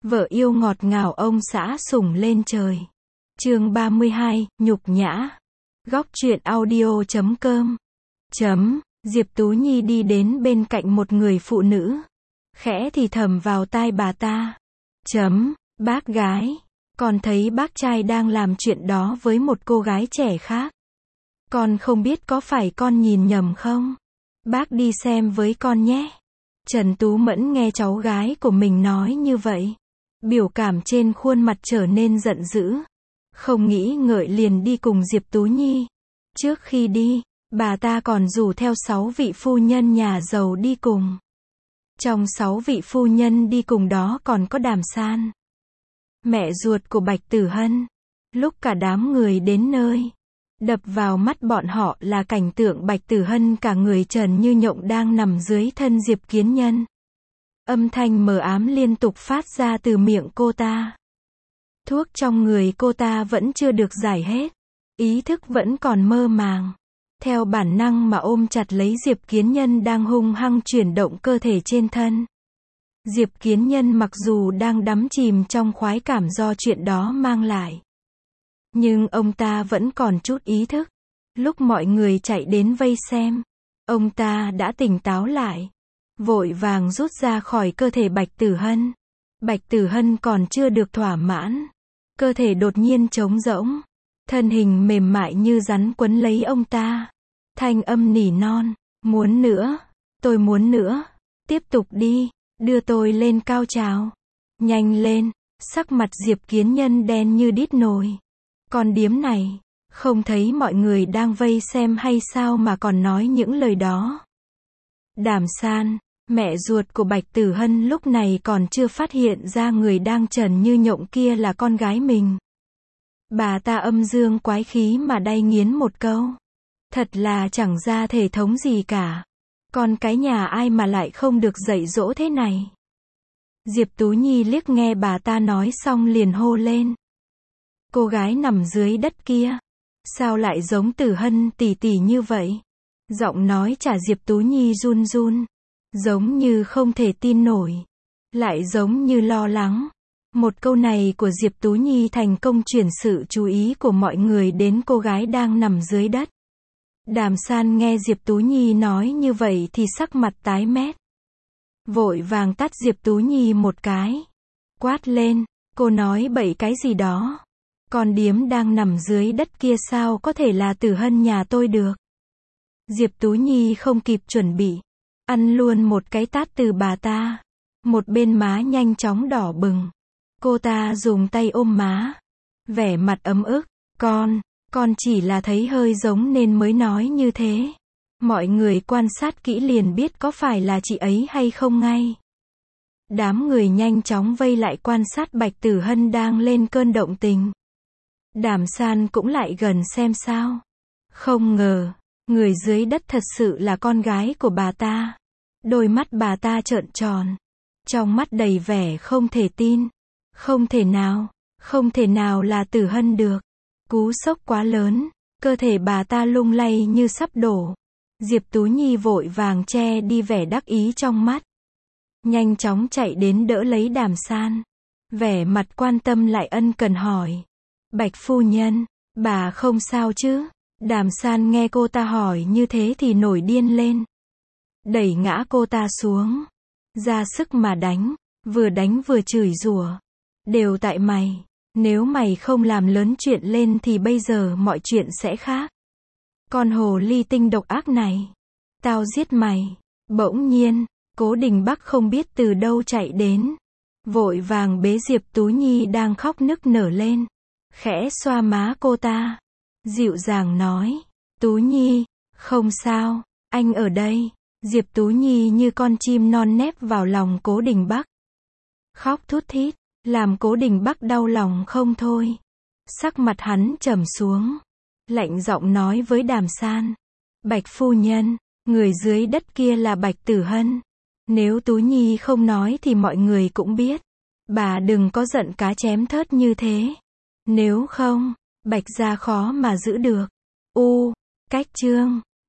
Vợ yêu ngọt ngào ông xã sủng lên trời. Chương 32, nhục nhã. Góc truyện audio.com. Diệp Tú Nhi đi đến bên cạnh một người phụ nữ, khẽ thì thầm vào tai bà ta. Bác gái, con thấy bác trai đang làm chuyện đó với một cô gái trẻ khác. Con không biết có phải con nhìn nhầm không? Bác đi xem với con nhé. Trần Tú Mẫn nghe cháu gái của mình nói như vậy, biểu cảm trên khuôn mặt trở nên giận dữ. Không nghĩ ngợi liền đi cùng Diệp Tú Nhi. Trước khi đi, bà ta còn rủ theo 6 vị phu nhân nhà giàu đi cùng. Trong 6 vị phu nhân đi cùng đó còn có Đàm San, mẹ ruột của Bạch Tử Hân. Lúc cả đám người đến nơi, đập vào mắt bọn họ là cảnh tượng Bạch Tử Hân cả người trần như nhộng đang nằm dưới thân Diệp Kiến Nhân. Âm thanh mờ ám liên tục phát ra từ miệng cô ta. Thuốc trong người cô ta vẫn chưa được giải hết, ý thức vẫn còn mơ màng. Theo bản năng mà ôm chặt lấy Diệp Kiến Nhân đang hung hăng chuyển động cơ thể trên thân. Diệp Kiến Nhân mặc dù đang đắm chìm trong khoái cảm do chuyện đó mang lại, nhưng ông ta vẫn còn chút ý thức. Lúc mọi người chạy đến vây xem, ông ta đã tỉnh táo lại, vội vàng rút ra khỏi cơ thể Bạch Tử Hân. Bạch Tử Hân còn chưa được thỏa mãn, cơ thể đột nhiên trống rỗng, thân hình mềm mại như rắn quấn lấy ông ta. Thanh âm nỉ non, muốn nữa, tôi muốn nữa, tiếp tục đi, đưa tôi lên cao trào, nhanh lên. Sắc mặt Diệp Kiến Nhân đen như đít nồi. Con điếm này, không thấy mọi người đang vây xem hay sao mà còn nói những lời đó. Đàm San, mẹ ruột của Bạch Tử Hân lúc này còn chưa phát hiện ra người đang trần như nhộng kia là con gái mình. Bà ta âm dương quái khí mà đay nghiến một câu. Thật là chẳng ra thể thống gì cả. Con cái nhà ai mà lại không được dạy dỗ thế này. Diệp Tú Nhi liếc nghe bà ta nói xong liền hô lên. Cô gái nằm dưới đất kia, sao lại giống Tử Hân tỷ tỷ như vậy? Giọng nói trả Diệp Tú Nhi run run, giống như không thể tin nổi, lại giống như lo lắng. Một câu này của Diệp Tú Nhi thành công chuyển sự chú ý của mọi người đến cô gái đang nằm dưới đất. Đàm San nghe Diệp Tú Nhi nói như vậy thì sắc mặt tái mét, vội vàng tát Diệp Tú Nhi một cái, quát lên, cô nói bậy cái gì đó? Con điếm đang nằm dưới đất kia sao có thể là Tử Hân nhà tôi được? Diệp Tú Nhi không kịp chuẩn bị, ăn luôn một cái tát từ bà ta. Một bên má nhanh chóng đỏ bừng. Cô ta dùng tay ôm má, vẻ mặt ấm ức. Con chỉ là thấy hơi giống nên mới nói như thế. Mọi người quan sát kỹ liền biết có phải là chị ấy hay không ngay. Đám người nhanh chóng vây lại quan sát Bạch Tử Hân đang lên cơn động tình. Đàm San cũng lại gần xem sao. Không ngờ, người dưới đất thật sự là con gái của bà ta. Đôi mắt bà ta trợn tròn, trong mắt đầy vẻ không thể tin. Không thể nào là Tử Hân được. Cú sốc quá lớn, cơ thể bà ta lung lay như sắp đổ. Diệp Tú Nhi vội vàng che đi vẻ đắc ý trong mắt, nhanh chóng chạy đến đỡ lấy Đàm San, vẻ mặt quan tâm lại ân cần hỏi. Bạch phu nhân, bà không sao chứ? Đàm San nghe cô ta hỏi như thế thì nổi điên lên, đẩy ngã cô ta xuống, ra sức mà đánh vừa chửi rủa. Đều tại mày, nếu mày không làm lớn chuyện lên thì bây giờ mọi chuyện sẽ khác. Con hồ ly tinh độc ác này, tao giết mày. Bỗng nhiên, Cố Đình Bắc không biết từ đâu chạy đến, vội vàng bế Diệp Tú Nhi đang khóc nức nở lên, khẽ xoa má cô ta, dịu dàng nói, Tú Nhi, không sao, anh ở đây. Diệp Tú Nhi như con chim non nép vào lòng Cố Đình Bắc, khóc thút thít, làm Cố Đình Bắc đau lòng không thôi. Sắc mặt hắn trầm xuống, lạnh giọng nói với Đàm San. Bạch phu nhân, người dưới đất kia là Bạch Tử Hân. Nếu Tú Nhi không nói thì mọi người cũng biết. Bà đừng có giận cá chém thớt như thế. Nếu không, Bạch gia khó mà giữ được. Cách chương